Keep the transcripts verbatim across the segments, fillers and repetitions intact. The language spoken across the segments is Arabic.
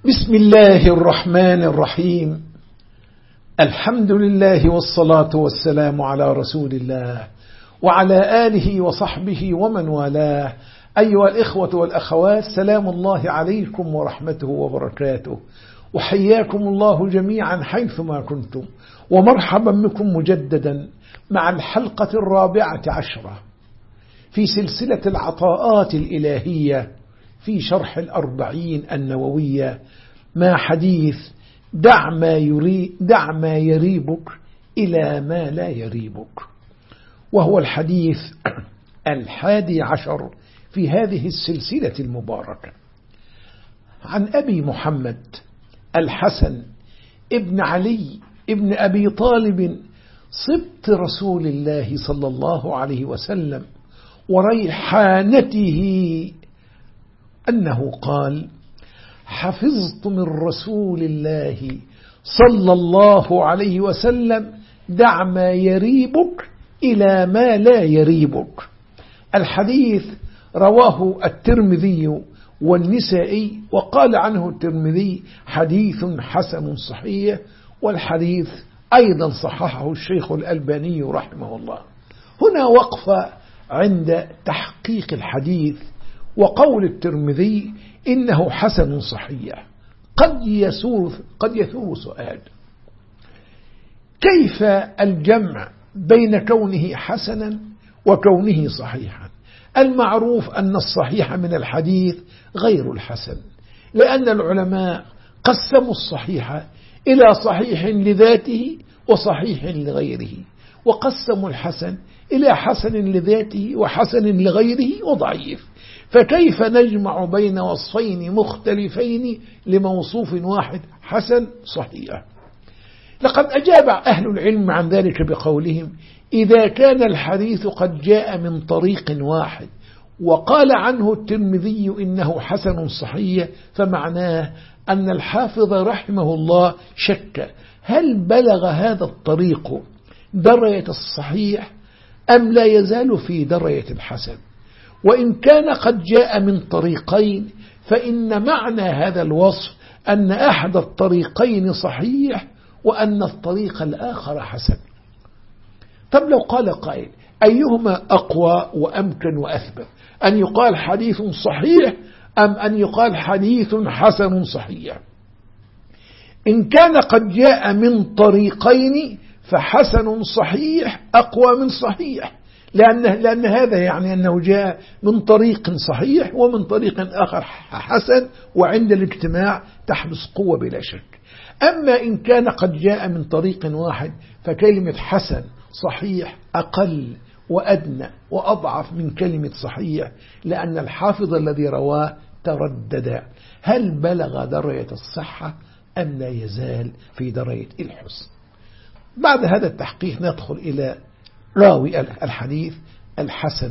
بسم الله الرحمن الرحيم. الحمد لله والصلاة والسلام على رسول الله وعلى آله وصحبه ومن والاه. أيها الإخوة والأخوات، سلام الله عليكم ورحمته وبركاته، وحياكم الله جميعا حيثما كنتم، ومرحبا بكم مجددا مع الحلقة الرابعة عشرة في سلسلة العطاءات الإلهية في شرح الأربعين النووية، ما حديث دع ما, يري دع ما يريبك إلى ما لا يريبك، وهو الحديث الحادي عشر في هذه السلسلة المباركة. عن أبي محمد الحسن ابن علي ابن أبي طالب صبت رسول الله صلى الله عليه وسلم وريحانته أنه قال: حفظت من رسول الله صلى الله عليه وسلم دع ما يريبك إلى ما لا يريبك. الحديث رواه الترمذي والنسائي، وقال عنه الترمذي حديث حسن صحيح، والحديث أيضا صححه الشيخ الألباني رحمه الله. هنا وقفة عند تحقيق الحديث وقول الترمذي إنه حسن صحيح. قد يثور قد يثور سؤال: كيف الجمع بين كونه حسنا وكونه صحيحا؟ المعروف أن الصحيح من الحديث غير الحسن، لأن العلماء قسموا الصحيح إلى صحيح لذاته وصحيح لغيره، وقسموا الحسن إلى حسن لذاته وحسن لغيره وضعيف. فكيف نجمع بين وصفين مختلفين لموصوف واحد حسن صحيح؟ لقد أجاب أهل العلم عن ذلك بقولهم: إذا كان الحديث قد جاء من طريق واحد وقال عنه الترمذي إنه حسن صحيح، فمعناه أن الحافظ رحمه الله شك هل بلغ هذا الطريق درجة الصحيح أم لا يزال في درجة الحسن. وإن كان قد جاء من طريقين، فإن معنى هذا الوصف أن أحد الطريقين صحيح وأن الطريق الآخر حسن. طب لو قال قائل: أيهما أقوى وأمكن وأثبت، أن يقال حديث صحيح أم أن يقال حديث حسن صحيح؟ إن كان قد جاء من طريقين فحسن صحيح أقوى من صحيح، لأن, لأن هذا يعني أنه جاء من طريق صحيح ومن طريق آخر حسن، وعند الاجتماع تحدث قوة بلا شك. أما إن كان قد جاء من طريق واحد، فكلمة حسن صحيح أقل وأدنى وأضعف من كلمة صحيح، لأن الحافظ الذي رواه تردد هل بلغ درجة الصحة أم لا يزال في درجة الحسن. بعد هذا التحقيق ندخل إلى راوي الحديث الحسن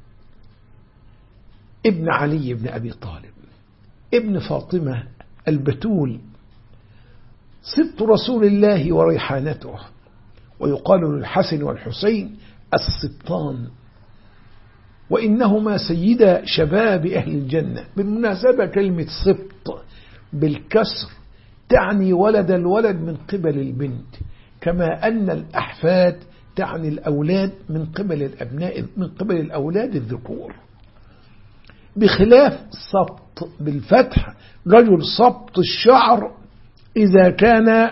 ابن علي بن أبي طالب ابن فاطمة البتول، صبت رسول الله وريحانته، ويقال للحسن والحسين السبطان، وإنهما سيدا شباب أهل الجنة. بالمناسبة كلمة سبط بالكسر تعني ولد الولد من قبل البنت، كما أن الأحفاد تعني الأولاد من قبل الأبناء من قبل الأولاد الذكور، بخلاف سبط بالفتح رجل سبط الشعر إذا كان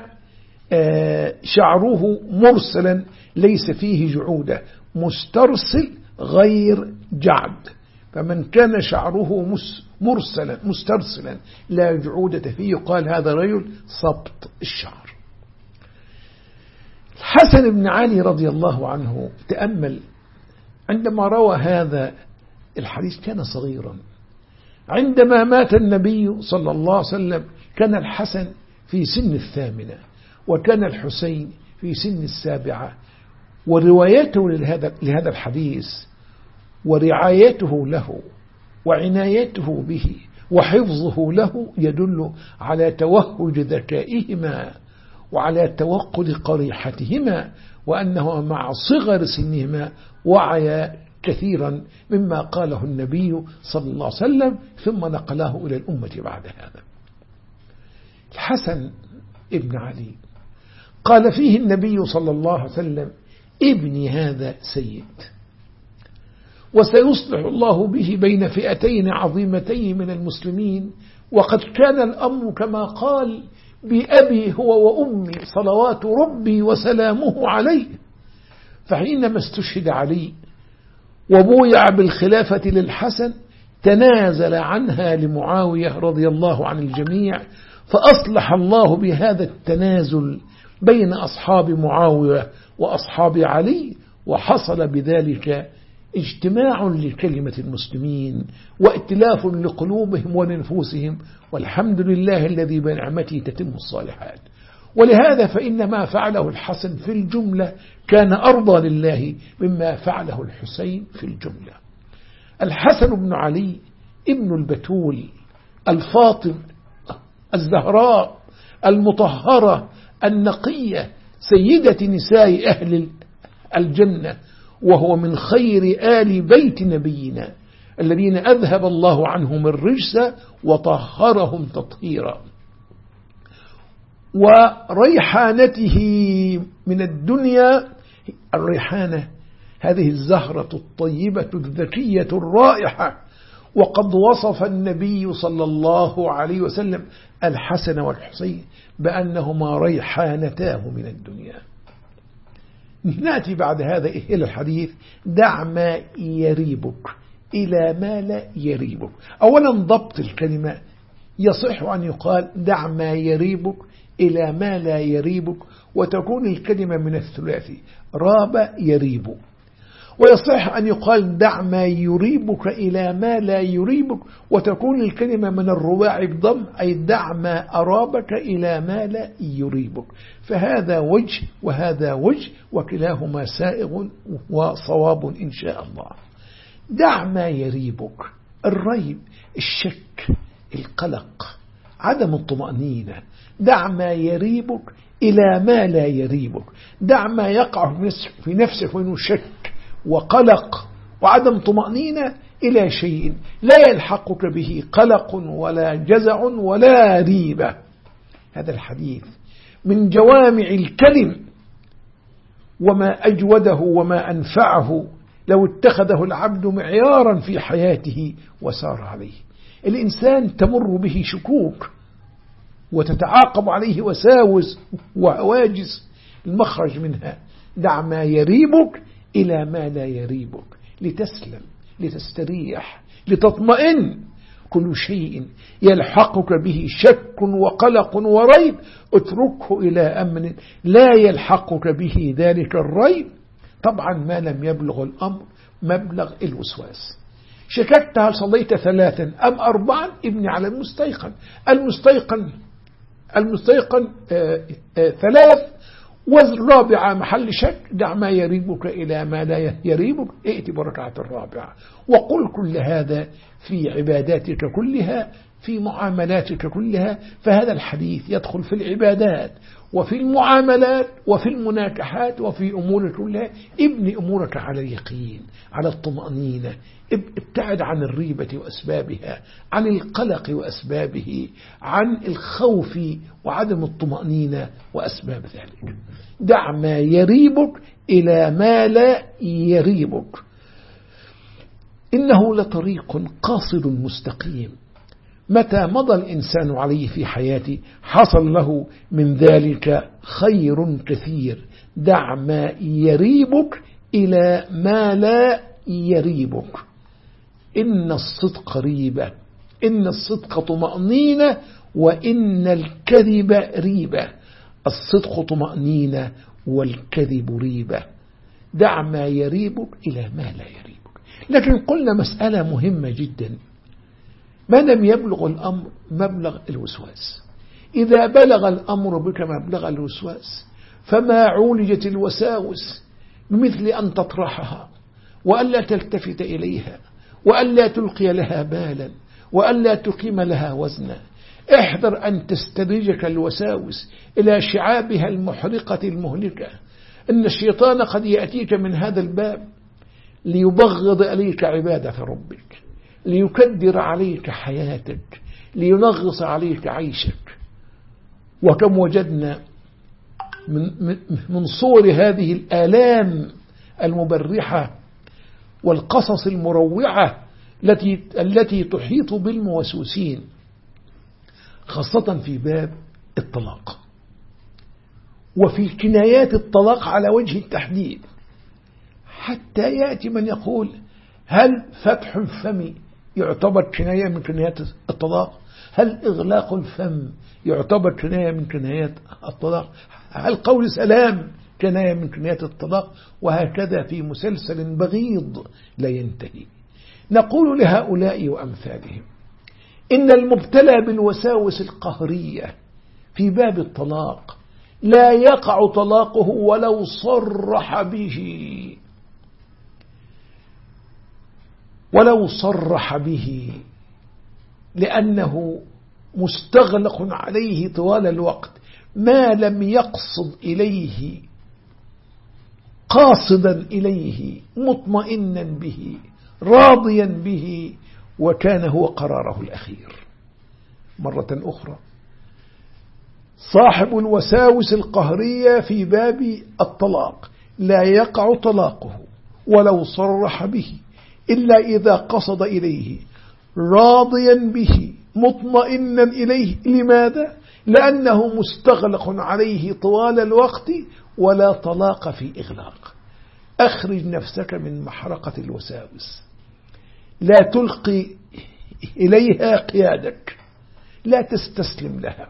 شعره مرسلا ليس فيه جعودة، مسترسل غير جعد. فمن كان شعره مرسلا مسترسلا لا جعودة فيه يقال هذا رجل سبط الشعر. الحسن بن علي رضي الله عنه، تأمل عندما روى هذا الحديث كان صغيرا. عندما مات النبي صلى الله عليه وسلم كان الحسن في سن الثامنة، وكان الحسين في سن السابعة، وروايته لهذا لهذا الحديث ورعايته له وعنايته به وحفظه له يدل على توهج ذكائهما وعلى توقد قريحتهما، وأنه مع صغر سنهما وعيا كثيرا مما قاله النبي صلى الله عليه وسلم ثم نقله إلى الأمة بعد هذا. الحسن ابن علي قال فيه النبي صلى الله عليه وسلم: ابني هذا سيد، وسيصلح الله به بين فئتين عظيمتين من المسلمين، وقد كان الأمر كما قال: بأبي هو وأمي صلوات ربي وسلامه عليه. فحينما استشهد علي وبويع بالخلافة للحسن تنازل عنها لمعاوية رضي الله عن الجميع، فأصلح الله بهذا التنازل بين أصحاب معاوية وأصحاب علي، وحصل بذلك اجتماع لكلمة المسلمين وائتلاف لقلوبهم ولنفوسهم، والحمد لله الذي بنعمته تتم الصالحات. ولهذا فإن ما فعله الحسن في الجملة كان أرضى لله مما فعله الحسين في الجملة. الحسن بن علي ابن البتول الفاطم الزهراء المطهرة النقية سيدة نساء أهل الجنة، وهو من خير آل بيت نبينا الذين أذهب الله عنهم الرجس وطهرهم تطهيرا. وريحانته من الدنيا، الريحانة هذه الزهرة الطيبة الذكية الرائحة، وقد وصف النبي صلى الله عليه وسلم الحسن والحسين بأنهما ريحانتاه من الدنيا. نأتي بعد هذا إلى الحديث: دع ما يريبك إلى ما لا يريبك. أولا ضبط الكلمة، يصح أن يقال دع ما يريبك إلى ما لا يريبك، وتكون الكلمة من الثلاثي راب يريب. ويصح أن يقال دع ما يريبك إلى ما لا يريبك، وتكون الكلمة من الرباعي بضم، أي دع ما أرابك إلى ما لا يريبك. فهذا وجه وهذا وجه، وكلاهما سائغ وصواب إن شاء الله. دع ما يريبك، الريب، الشك، القلق، عدم الطمأنينة. دع ما يريبك إلى ما لا يريبك، دع ما يقع في نفسك وإنه شك وقلق وعدم طمأنينة إلى شيء لا يلحقك به قلق ولا جزع ولا ريبة. هذا الحديث من جوامع الكلم، وما أجوده وما أنفعه لو اتخذه العبد معيارا في حياته وسار عليه. الإنسان تمر به شكوك وتتعاقب عليه وساوس وهواجس، المخرج منها دع ما يريبك إلى ما لا يريبك، لتسلم، لتستريح، لتطمئن. كل شيء يلحقك به شك وقلق وريب اتركه إلى أمن لا يلحقك به ذلك الريب، طبعا ما لم يبلغ الأمر مبلغ الوسواس. شككت هل صليت ثلاثا أم أربعا؟ ابني على المستيقن. المستيقن المستيقن آآ آآ ثلاث، والرابعة محل شك. دع ما يريبك إلى ما لا يريبك، ائت بركعة الرابعة. وقل كل هذا في عباداتك كلها، في معاملاتك كلها. فهذا الحديث يدخل في العبادات وفي المعاملات وفي المناكحات وفي أمورك كلها. ابني أمورك على اليقين، على الطمأنينة، ابتعد عن الريبة وأسبابها، عن القلق وأسبابه، عن الخوف وعدم الطمأنينة وأسباب ذلك. دع ما يريبك إلى ما لا يريبك. إنه لطريق قاصد مستقيم، متى مضى الإنسان عليه في حياته حصل له من ذلك خير كثير. دع ما يريبك إلى ما لا يريبك. إن الصدق ريبة، إن الصدق طمأنينة، وإن الكذب ريبة. الصدق طمأنينة والكذب ريبة. دع ما يريبك إلى ما لا يريبك. لكن قلنا مسألة مهمة جدا، ما لم يبلغ الأمر مبلغ الوسواس. إذا بلغ الأمر بك مبلغ الوسواس فما عولجت الوساوس بمثل أن تطرحها وألا تلتفت إليها وألا تلقي لها بالا وألا تقيم لها وزنا. احذر أن تستدرجك الوساوس إلى شعابها المحرقة المهلكة. إن الشيطان قد يأتيك من هذا الباب ليبغض عليك عبادة ربك، ليكدر عليك حياتك، لينغص عليك عيشك. وكم وجدنا من, من, من صور هذه الآلام المبرحة والقصص المروعة التي التي تحيط بالموسوسين، خاصة في باب الطلاق وفي كنايات الطلاق على وجه التحديد، حتى يأتي من يقول هل فتح الفم يعتبر كناية من كنايات الطلاق؟ هل إغلاق الفم يعتبر كناية من كنايات الطلاق؟ هل قول سلام كناية من كنايات الطلاق؟ وهكذا في مسلسل بغيض لا ينتهي. نقول لهؤلاء وأمثالهم إن المبتلى بالوساوس القهرية في باب الطلاق لا يقع طلاقه ولو صرح به، ولو صرح به، لأنه مستغلق عليه طوال الوقت ما لم يقصد إليه قاصدا إليه مطمئنا به راضيا به، وكان هو قراره الأخير. مرة أخرى، صاحب الوساوس القهرية في باب الطلاق لا يقع طلاقه ولو صرح به إلا إذا قصد إليه راضيا به مطمئنا إليه. لماذا؟ لأنه مستغلق عليه طوال الوقت ولا طلاق في إغلاق. أخرج نفسك من محرقة الوساوس، لا تلقي إليها قيادك، لا تستسلم لها.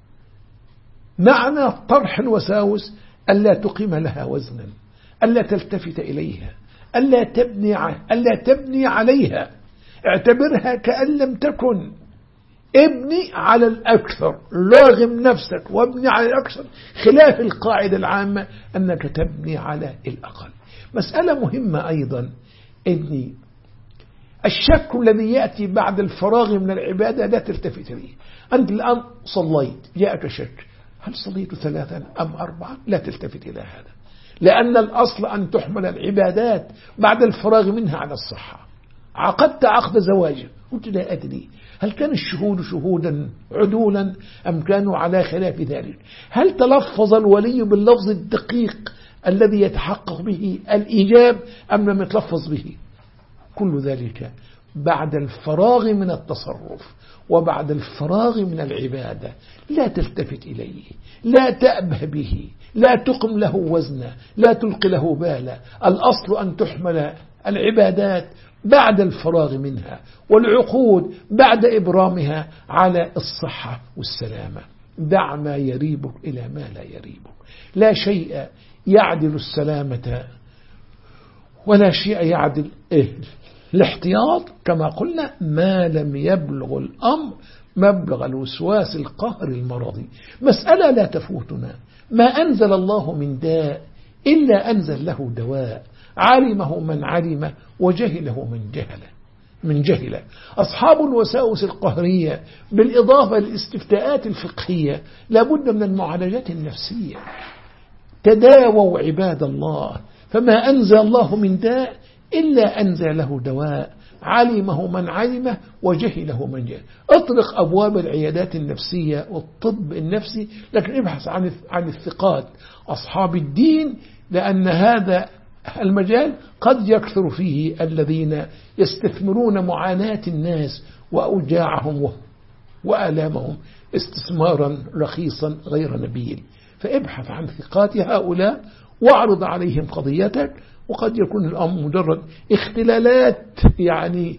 معنى طرح الوساوس ألا تقيم لها وزنا، ألا تلتفت إليها، ألا تبني ألا تبني عليها، اعتبرها كأن لم تكن. ابني على الأكثر، لاغم نفسك وابني على الأكثر، خلاف القاعدة العامة أنك تبني على الأقل. مسألة مهمة أيضا، ابني الشك الذي يأتي بعد الفراغ من العبادة لا تلتفت إليه. أنت الآن صليت، جاءك شك، هل صليت ثلاثا أم أربعا؟ لا تلتفت إلى هذا، لأن الأصل أن تحمل العبادات بعد الفراغ منها على الصحة. عقدت عقد زواج، قلت لا أدري هل كان الشهود شهودا عدولا أم كانوا على خلاف ذلك، هل تلفظ الولي باللفظ الدقيق الذي يتحقق به الإيجاب أم لم يتلفظ به؟ كل ذلك بعد الفراغ من التصرف وبعد الفراغ من العبادة. لا تلتفت إليه، لا تأبه به، لا تقم له وزنا، لا تلقي له بالا. الأصل أن تحمل العبادات بعد الفراغ منها والعقود بعد إبرامها على الصحة والسلامة. دع ما يريبك إلى ما لا يريبك. لا شيء يعدل السلامة ولا شيء يعدل إيه الاحتياط، كما قلنا ما لم يبلغ الأمر مبلغ الوسواس القهر المرضي. مسألة لا تفوتنا، ما أنزل الله من داء إلا أنزل له دواء، علمه من علم وجهله من جهل من جهل. أصحاب الوساوس القهرية بالإضافة للاستفتاءات الفقهية لابد من المعالجات النفسية. تداووا عباد الله، فما أنزل الله من داء إلا أنزل له دواء، علمه من علمه وجهله من جهل. اطرق أبواب العيادات النفسية والطب النفسي، لكن ابحث عن عن الثقات أصحاب الدين، لأن هذا المجال قد يكثر فيه الذين يستثمرون معاناة الناس وأوجاعهم وآلامهم استثمارا رخيصا غير نبيل. فابحث عن ثقات هؤلاء واعرض عليهم قضيتك، وقد يكون الأمر مجرد اختلالات يعني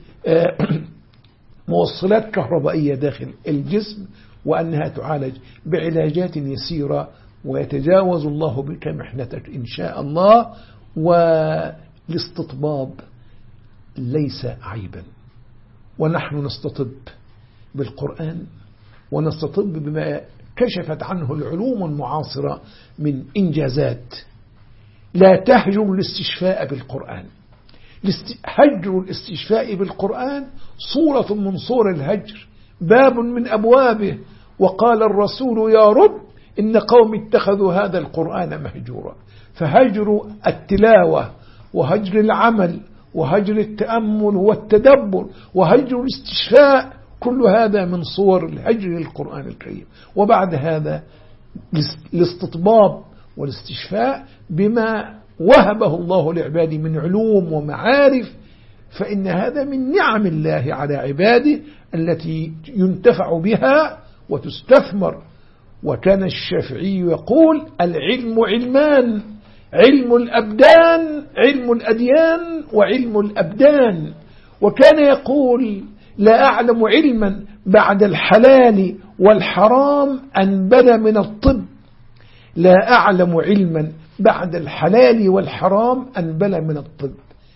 موصلات كهربائية داخل الجسم، وأنها تعالج بعلاجات يسيرة، ويتجاوز الله بك محنتك إن شاء الله. والاستطباب ليس عيبا، ونحن نستطب بالقرآن ونستطب بما كشفت عنه العلوم المعاصرة من إنجازات. لا تهجر الاستشفاء بالقرآن. هجر الاستشفاء بالقرآن صورة من صور الهجر، باب من أبوابه. وقال الرسول يا رب إن قوم اتخذوا هذا القرآن مهجورا. فهجر التلاوة وهجر العمل وهجر التأمل والتدبر وهجر الاستشفاء، كل هذا من صور الهجر للقرآن الكريم. وبعد هذا الاستطباب والاستشفاء بما وهبه الله لعباده من علوم ومعارف، فإن هذا من نعم الله على عباده التي ينتفع بها وتستثمر. وكان الشافعي يقول: العلم علمان، علم الأبدان، علم الأديان، وعلم الأبدان. وكان يقول: لا أعلم علما بعد الحلال والحرام أنبل من الطب، لا أعلم علما بعد الحلال والحرام أنبل من الطب.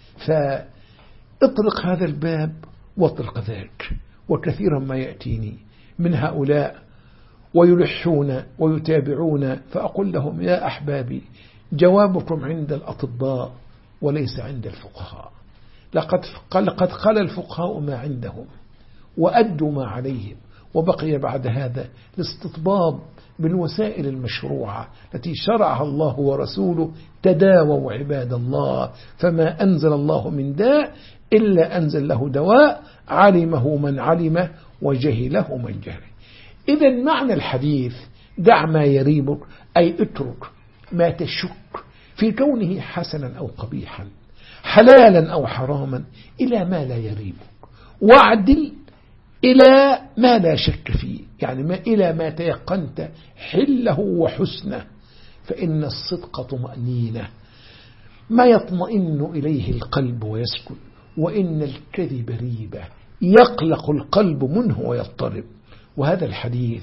فاطرق هذا الباب واطرق ذاك. وكثيرا ما يأتيني من هؤلاء ويلحون ويتابعون، فأقول لهم: يا أحبابي، جوابكم عند الأطباء وليس عند الفقهاء. لقد قد قال الفقهاء ما عندهم وأدوا ما عليهم، وبقي بعد هذا الاستطباب بالوسائل المشروعة التي شرعها الله ورسوله. تداووا عباد الله، فما أنزل الله من داء إلا أنزل له دواء، علمه من علمه وجهله من جهله. إذن معنى الحديث: دع ما يريبك، أي اترك ما تشك في كونه حسنا أو قبيحا، حلالا أو حراما، إلى ما لا يريبك، واعدل إلى ما لا شك فيه، يعني ما إلى ما تيقنت حله وحسنه. فإن الصدق طمأنينة، ما يطمئن إليه القلب ويسكن، وإن الكذب ريبة يقلق القلب منه ويضطرب. وهذا الحديث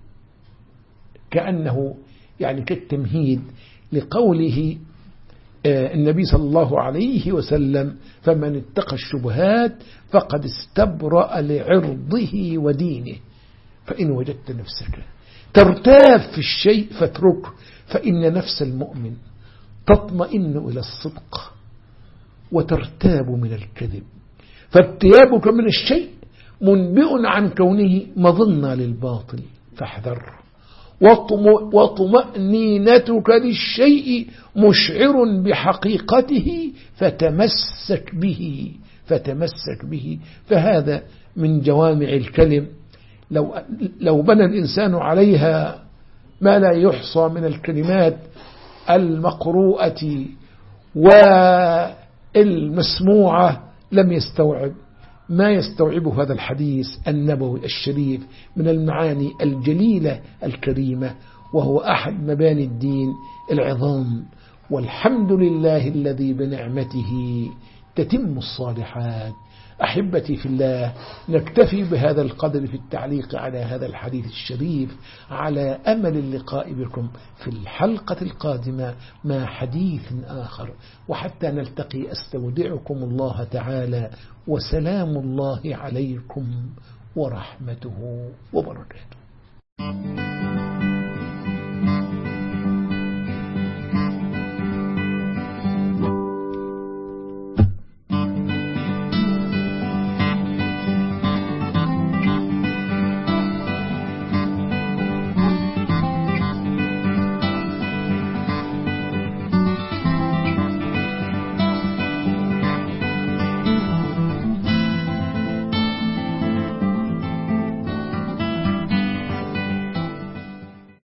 كأنه يعني كالتمهيد لقوله النبي صلى الله عليه وسلم: فمن اتقى الشبهات فقد استبرأ لعرضه ودينه. فإن وجدت نفسك ترتاب في الشيء فاتركه، فإن نفس المؤمن تطمئن إلى الصدق وترتاب من الكذب. فارتيابك من الشيء منبئ عن كونه مظنة للباطل، فاحذر. وطمأنينتك للشيء مشعر بحقيقته فتمسك به فتمسك به. فهذا من جوامع الكلم، لو لو بنى الإنسان عليها ما لا يحصى من الكلمات المقروءة والمسموعة لم يستوعب ما يستوعبه هذا الحديث النبوي الشريف من المعاني الجليلة الكريمة، وهو أحد مباني الدين العظام. والحمد لله الذي بنعمته تتم الصالحات. أحبتي في الله، نكتفي بهذا القدر في التعليق على هذا الحديث الشريف، على أمل اللقاء بكم في الحلقة القادمة مع حديث آخر. وحتى نلتقي أستودعكم الله تعالى، وسلام الله عليكم ورحمته وبركاته.